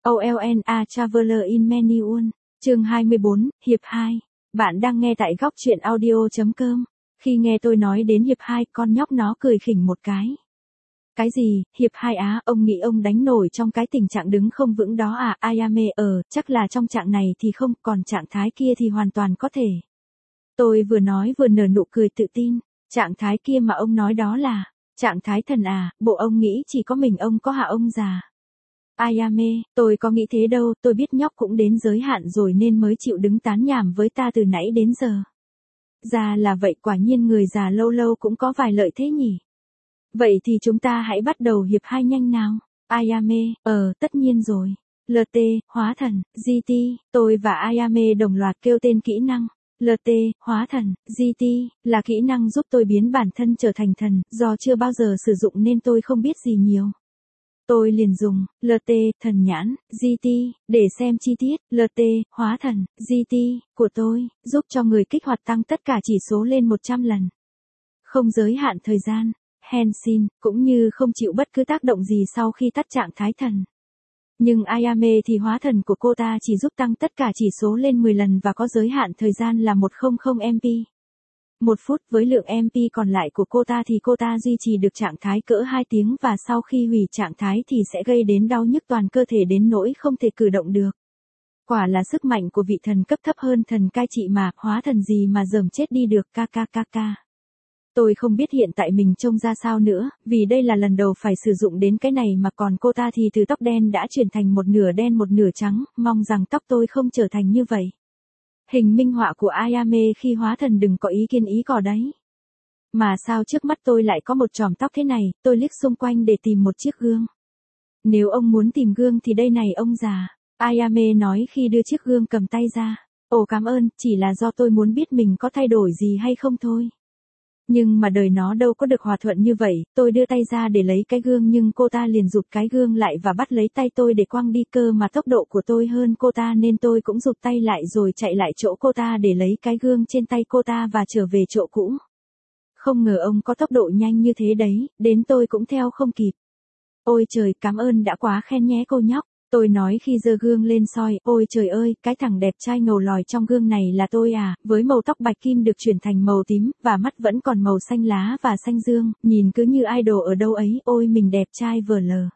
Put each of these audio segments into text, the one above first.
OLN A Traveler in Manual, chương 24, hiệp 2. Bạn đang nghe tại góc truyện audio.com. Khi nghe tôi nói đến hiệp 2, con nhóc nó cười khỉnh một cái. Cái gì, hiệp 2 á, ông nghĩ ông đánh nổi trong cái tình trạng đứng không vững đó à, Ayame, chắc là trong trạng này thì không, còn trạng thái kia thì hoàn toàn có thể. Tôi vừa nói vừa nở nụ cười tự tin, trạng thái kia mà ông nói đó là, trạng thái thần à, bộ ông nghĩ chỉ có mình ông có hả ông già? Ayame, tôi có nghĩ thế đâu, tôi biết nhóc cũng đến giới hạn rồi nên mới chịu đứng tán nhảm với ta từ nãy đến giờ. Ra là vậy, quả nhiên người già lâu lâu cũng có vài lợi thế nhỉ. Vậy thì chúng ta hãy bắt đầu hiệp 2 nhanh nào. Ayame, tất nhiên rồi. LT, hóa thần, GT, tôi và Ayame đồng loạt kêu tên kỹ năng. LT, hóa thần, GT, là kỹ năng giúp tôi biến bản thân trở thành thần, do chưa bao giờ sử dụng nên tôi không biết gì nhiều. Tôi liền dùng, LT, thần nhãn, GT, để xem chi tiết, LT, hóa thần, GT, của tôi, giúp cho người kích hoạt tăng tất cả chỉ số lên 100 lần. Không giới hạn thời gian, Henshin, cũng như không chịu bất cứ tác động gì sau khi tắt trạng thái thần. Nhưng Ayame thì hóa thần của cô ta chỉ giúp tăng tất cả chỉ số lên 10 lần và có giới hạn thời gian là 100 MP. 1 phút với lượng MP còn lại của cô ta thì cô ta duy trì được trạng thái cỡ 2 tiếng và sau khi hủy trạng thái thì sẽ gây đến đau nhức toàn cơ thể đến nỗi không thể cử động được. Quả là sức mạnh của vị thần cấp thấp hơn thần cai trị mà, hóa thần gì mà dởm chết đi được, kkkk. Tôi không biết hiện tại mình trông ra sao nữa, vì đây là lần đầu phải sử dụng đến cái này mà còn cô ta thì từ tóc đen đã chuyển thành một nửa đen một nửa trắng, mong rằng tóc tôi không trở thành như vậy. Hình minh họa của Ayame khi hóa thần đừng có ý kiến ý cò đấy. Mà sao trước mắt tôi lại có một chòm tóc thế này, tôi liếc xung quanh để tìm một chiếc gương. Nếu ông muốn tìm gương thì đây này ông già, Ayame nói khi đưa chiếc gương cầm tay ra. Ồ cảm ơn, chỉ là do tôi muốn biết mình có thay đổi gì hay không thôi. Nhưng mà đời nó đâu có được hòa thuận như vậy, tôi đưa tay ra để lấy cái gương nhưng cô ta liền rụt cái gương lại và bắt lấy tay tôi để quăng đi, cơ mà tốc độ của tôi hơn cô ta nên tôi cũng rụt tay lại rồi chạy lại chỗ cô ta để lấy cái gương trên tay cô ta và trở về chỗ cũ. Không ngờ ông có tốc độ nhanh như thế đấy, đến tôi cũng theo không kịp. Ôi trời, cảm ơn đã quá khen nhé cô nhóc. Tôi nói khi giơ gương lên soi, ôi trời ơi, cái thằng đẹp trai ngầu lòi trong gương này là tôi à, với màu tóc bạch kim được chuyển thành màu tím, và mắt vẫn còn màu xanh lá và xanh dương, nhìn cứ như idol ở đâu ấy, ôi mình đẹp trai vờ lờ.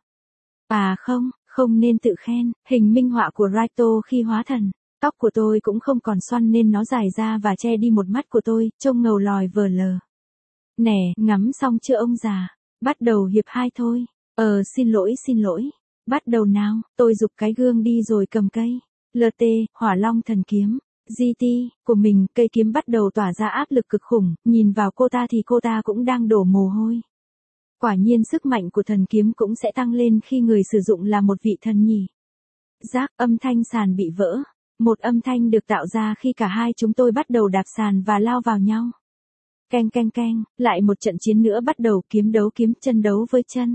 À không nên tự khen, hình minh họa của Raito khi hóa thần, tóc của tôi cũng không còn xoăn nên nó dài ra và che đi một mắt của tôi, trông ngầu lòi vờ lờ. Nè, ngắm xong chưa ông già, bắt đầu hiệp 2 thôi, xin lỗi. Bắt đầu nào, tôi giục cái gương đi rồi cầm cây. LT, hỏa long thần kiếm. GT, của mình, cây kiếm bắt đầu tỏa ra áp lực cực khủng, nhìn vào cô ta thì cô ta cũng đang đổ mồ hôi. Quả nhiên sức mạnh của thần kiếm cũng sẽ tăng lên khi người sử dụng là một vị thần nhỉ. Rác, âm thanh sàn bị vỡ. Một âm thanh được tạo ra khi cả hai chúng tôi bắt đầu đạp sàn và lao vào nhau. Keng, lại một trận chiến nữa bắt đầu, kiếm đấu kiếm, chân đấu với chân.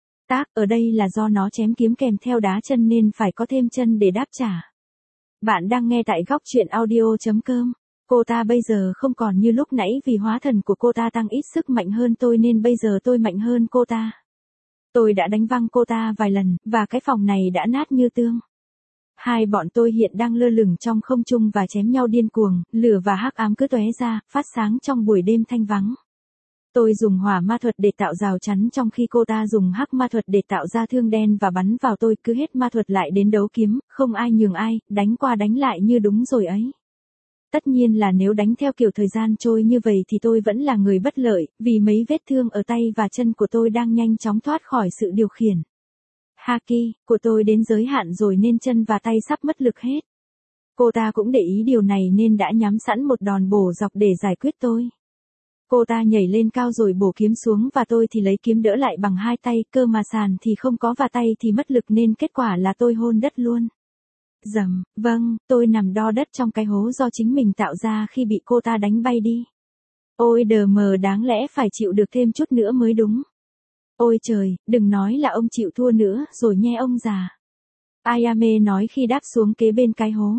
Ở đây là do nó chém kiếm kèm theo đá chân nên phải có thêm chân để đáp trả. Bạn đang nghe tại góc truyện audio.com. Cô ta bây giờ không còn như lúc nãy vì hóa thần của cô ta tăng ít sức mạnh hơn tôi nên bây giờ tôi mạnh hơn cô ta. Tôi đã đánh văng cô ta vài lần, và cái phòng này đã nát như tương. Hai bọn tôi hiện đang lơ lửng trong không trung và chém nhau điên cuồng, lửa và hắc ám cứ tóe ra, phát sáng trong buổi đêm thanh vắng. Tôi dùng hỏa ma thuật để tạo rào chắn trong khi cô ta dùng hắc ma thuật để tạo ra thương đen và bắn vào tôi, cứ hết ma thuật lại đến đấu kiếm, không ai nhường ai, đánh qua đánh lại như đúng rồi ấy. Tất nhiên là nếu đánh theo kiểu thời gian trôi như vậy thì tôi vẫn là người bất lợi, vì mấy vết thương ở tay và chân của tôi đang nhanh chóng thoát khỏi sự điều khiển. Haki, của tôi đến giới hạn rồi nên chân và tay sắp mất lực hết. Cô ta cũng để ý điều này nên đã nhắm sẵn một đòn bổ dọc để giải quyết tôi. Cô ta nhảy lên cao rồi bổ kiếm xuống và tôi thì lấy kiếm đỡ lại bằng hai tay, cơ mà sàn thì không có và tay thì mất lực nên kết quả là tôi hôn đất luôn. Dầm, vâng, tôi nằm đo đất trong cái hố do chính mình tạo ra khi bị cô ta đánh bay đi. Ôi đờ mờ, đáng lẽ phải chịu được thêm chút nữa mới đúng. Ôi trời, đừng nói là ông chịu thua nữa rồi nghe ông già. Ayame nói khi đáp xuống kế bên cái hố.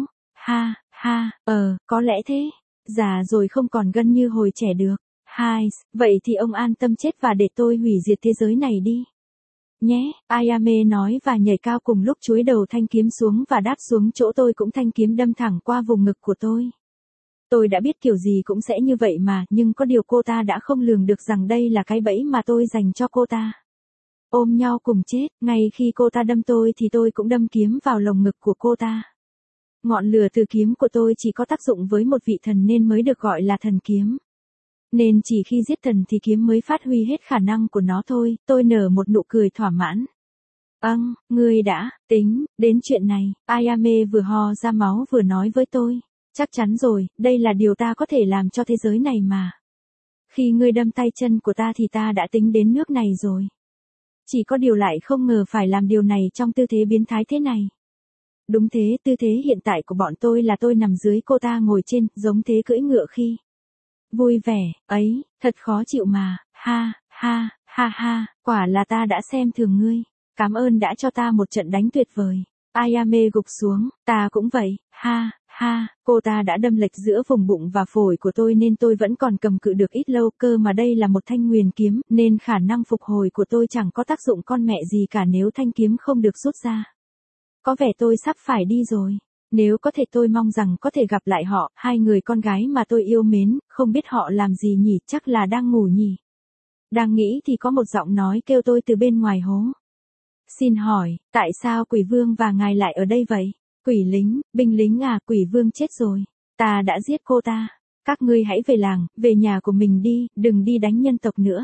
Có lẽ thế. Già rồi không còn gân như hồi trẻ được. Vậy thì ông an tâm chết và để tôi hủy diệt thế giới này đi. Nhé, Ayame nói và nhảy cao cùng lúc chúi đầu thanh kiếm xuống và đáp xuống chỗ tôi cũng thanh kiếm đâm thẳng qua vùng ngực của tôi. Tôi đã biết kiểu gì cũng sẽ như vậy mà, nhưng có điều cô ta đã không lường được rằng đây là cái bẫy mà tôi dành cho cô ta. Ôm nhau cùng chết, ngay khi cô ta đâm tôi thì tôi cũng đâm kiếm vào lồng ngực của cô ta. Ngọn lửa từ kiếm của tôi chỉ có tác dụng với một vị thần nên mới được gọi là thần kiếm. Nên chỉ khi giết thần thì kiếm mới phát huy hết khả năng của nó thôi, tôi nở một nụ cười thỏa mãn. Ngươi đã tính đến chuyện này, Ayame vừa ho ra máu vừa nói với tôi. Chắc chắn rồi, đây là điều ta có thể làm cho thế giới này mà. Khi ngươi đâm tay chân của ta thì ta đã tính đến nước này rồi. Chỉ có điều lại không ngờ phải làm điều này trong tư thế biến thái thế này. Đúng thế, tư thế hiện tại của bọn tôi là tôi nằm dưới cô ta ngồi trên, giống thế cưỡi ngựa khi vui vẻ, ấy, thật khó chịu mà, ha, ha, ha ha, quả là ta đã xem thường ngươi. Cảm ơn đã cho ta một trận đánh tuyệt vời. Ayame gục xuống, ta cũng vậy, ha, ha, cô ta đã đâm lệch giữa vùng bụng và phổi của tôi nên tôi vẫn còn cầm cự được ít lâu, cơ mà đây là một thanh nguyền kiếm, nên khả năng phục hồi của tôi chẳng có tác dụng con mẹ gì cả nếu thanh kiếm không được rút ra. Có vẻ tôi sắp phải đi rồi. Nếu có thể tôi mong rằng có thể gặp lại họ, hai người con gái mà tôi yêu mến, không biết họ làm gì nhỉ, chắc là đang ngủ nhỉ. Đang nghĩ thì có một giọng nói kêu tôi từ bên ngoài hố. Xin hỏi, tại sao quỷ vương và ngài lại ở đây vậy? Quỷ lính, binh lính à, quỷ vương chết rồi. Ta đã giết cô ta. Các ngươi hãy về làng, về nhà của mình đi, đừng đi đánh nhân tộc nữa.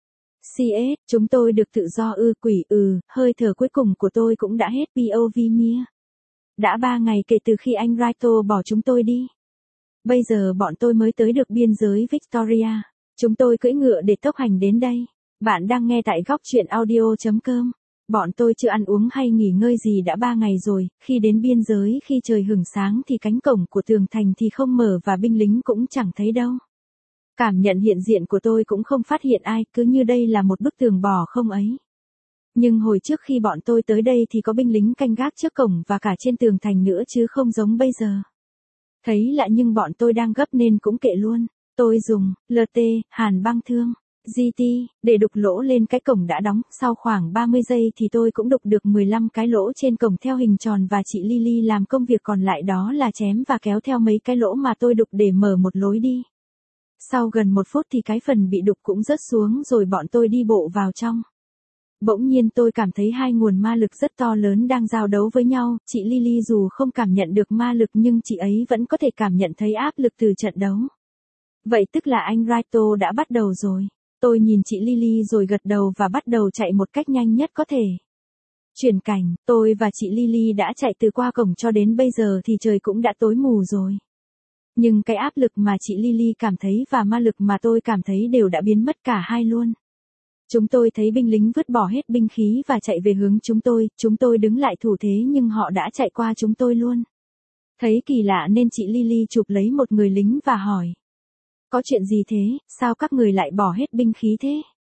CS, chúng tôi được tự do quỷ hơi thở cuối cùng của tôi cũng đã hết POV mia. Đã 3 ngày kể từ khi anh Raito bỏ chúng tôi đi. Bây giờ bọn tôi mới tới được biên giới Victoria. Chúng tôi cưỡi ngựa để tốc hành đến đây. Bạn đang nghe tại góc truyện audio.com. Bọn tôi chưa ăn uống hay nghỉ ngơi gì đã 3 ngày rồi, khi đến biên giới khi trời hửng sáng thì cánh cổng của tường thành thì không mở và binh lính cũng chẳng thấy đâu. Cảm nhận hiện diện của tôi cũng không phát hiện ai, cứ như đây là một bức tường bò không ấy. Nhưng hồi trước khi bọn tôi tới đây thì có binh lính canh gác trước cổng và cả trên tường thành nữa chứ không giống bây giờ. Thấy lạ nhưng bọn tôi đang gấp nên cũng kệ luôn. Tôi dùng LT, hàn băng thương, GT, để đục lỗ lên cái cổng đã đóng. Sau khoảng 30 giây thì tôi cũng đục được 15 cái lỗ trên cổng theo hình tròn và chị Lily làm công việc còn lại đó là chém và kéo theo mấy cái lỗ mà tôi đục để mở một lối đi. Sau gần 1 phút thì cái phần bị đục cũng rớt xuống rồi bọn tôi đi bộ vào trong. Bỗng nhiên tôi cảm thấy hai nguồn ma lực rất to lớn đang giao đấu với nhau, chị Lily dù không cảm nhận được ma lực nhưng chị ấy vẫn có thể cảm nhận thấy áp lực từ trận đấu. Vậy tức là anh Raito đã bắt đầu rồi. Tôi nhìn chị Lily rồi gật đầu và bắt đầu chạy một cách nhanh nhất có thể. Chuyển cảnh, tôi và chị Lily đã chạy từ qua cổng cho đến bây giờ thì trời cũng đã tối mù rồi. Nhưng cái áp lực mà chị Lily cảm thấy và ma lực mà tôi cảm thấy đều đã biến mất cả hai luôn. Chúng tôi thấy binh lính vứt bỏ hết binh khí và chạy về hướng chúng tôi đứng lại thủ thế nhưng họ đã chạy qua chúng tôi luôn. Thấy kỳ lạ nên chị Lily chụp lấy một người lính và hỏi. Có chuyện gì thế, sao các người lại bỏ hết binh khí thế?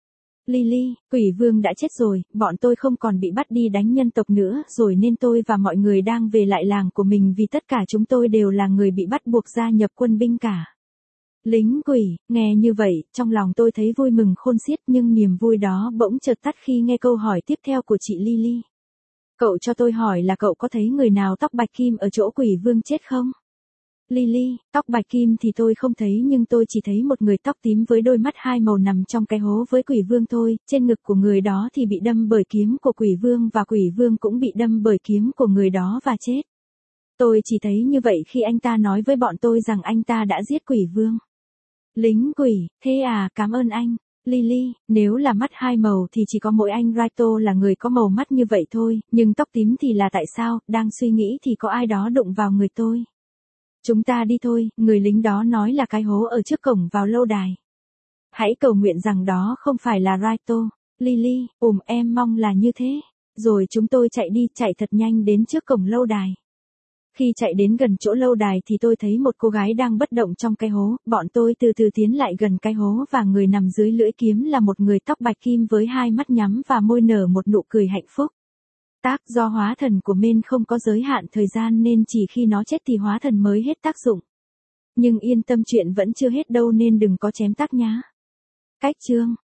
Lily, quỷ vương đã chết rồi, bọn tôi không còn bị bắt đi đánh nhân tộc nữa rồi nên tôi và mọi người đang về lại làng của mình vì tất cả chúng tôi đều là người bị bắt buộc gia nhập quân binh cả. Lính quỷ, nghe như vậy, trong lòng tôi thấy vui mừng khôn xiết nhưng niềm vui đó bỗng chợt tắt khi nghe câu hỏi tiếp theo của chị Lily. Cậu cho tôi hỏi là cậu có thấy người nào tóc bạch kim ở chỗ quỷ vương chết không? Lily, tóc bạch kim thì tôi không thấy nhưng tôi chỉ thấy một người tóc tím với đôi mắt hai màu nằm trong cái hố với quỷ vương thôi, trên ngực của người đó thì bị đâm bởi kiếm của quỷ vương và quỷ vương cũng bị đâm bởi kiếm của người đó và chết. Tôi chỉ thấy như vậy khi anh ta nói với bọn tôi rằng anh ta đã giết quỷ vương. Lính quỷ, thế à, cảm ơn anh. Lily, nếu là mắt hai màu thì chỉ có mỗi anh Raito là người có màu mắt như vậy thôi, nhưng tóc tím thì là tại sao, đang suy nghĩ thì có ai đó đụng vào người tôi. Chúng ta đi thôi, người lính đó nói là cái hố ở trước cổng vào lâu đài. Hãy cầu nguyện rằng đó không phải là Raito. Lily, em mong là như thế. Rồi chúng tôi chạy thật nhanh đến trước cổng lâu đài. Khi chạy đến gần chỗ lâu đài thì tôi thấy một cô gái đang bất động trong cái hố, bọn tôi từ từ tiến lại gần cái hố và người nằm dưới lưỡi kiếm là một người tóc bạch kim với hai mắt nhắm và môi nở một nụ cười hạnh phúc. Do hóa thần của men không có giới hạn thời gian nên chỉ khi nó chết thì hóa thần mới hết tác dụng. Nhưng yên tâm chuyện vẫn chưa hết đâu nên đừng có chém tác nhá. Cách chương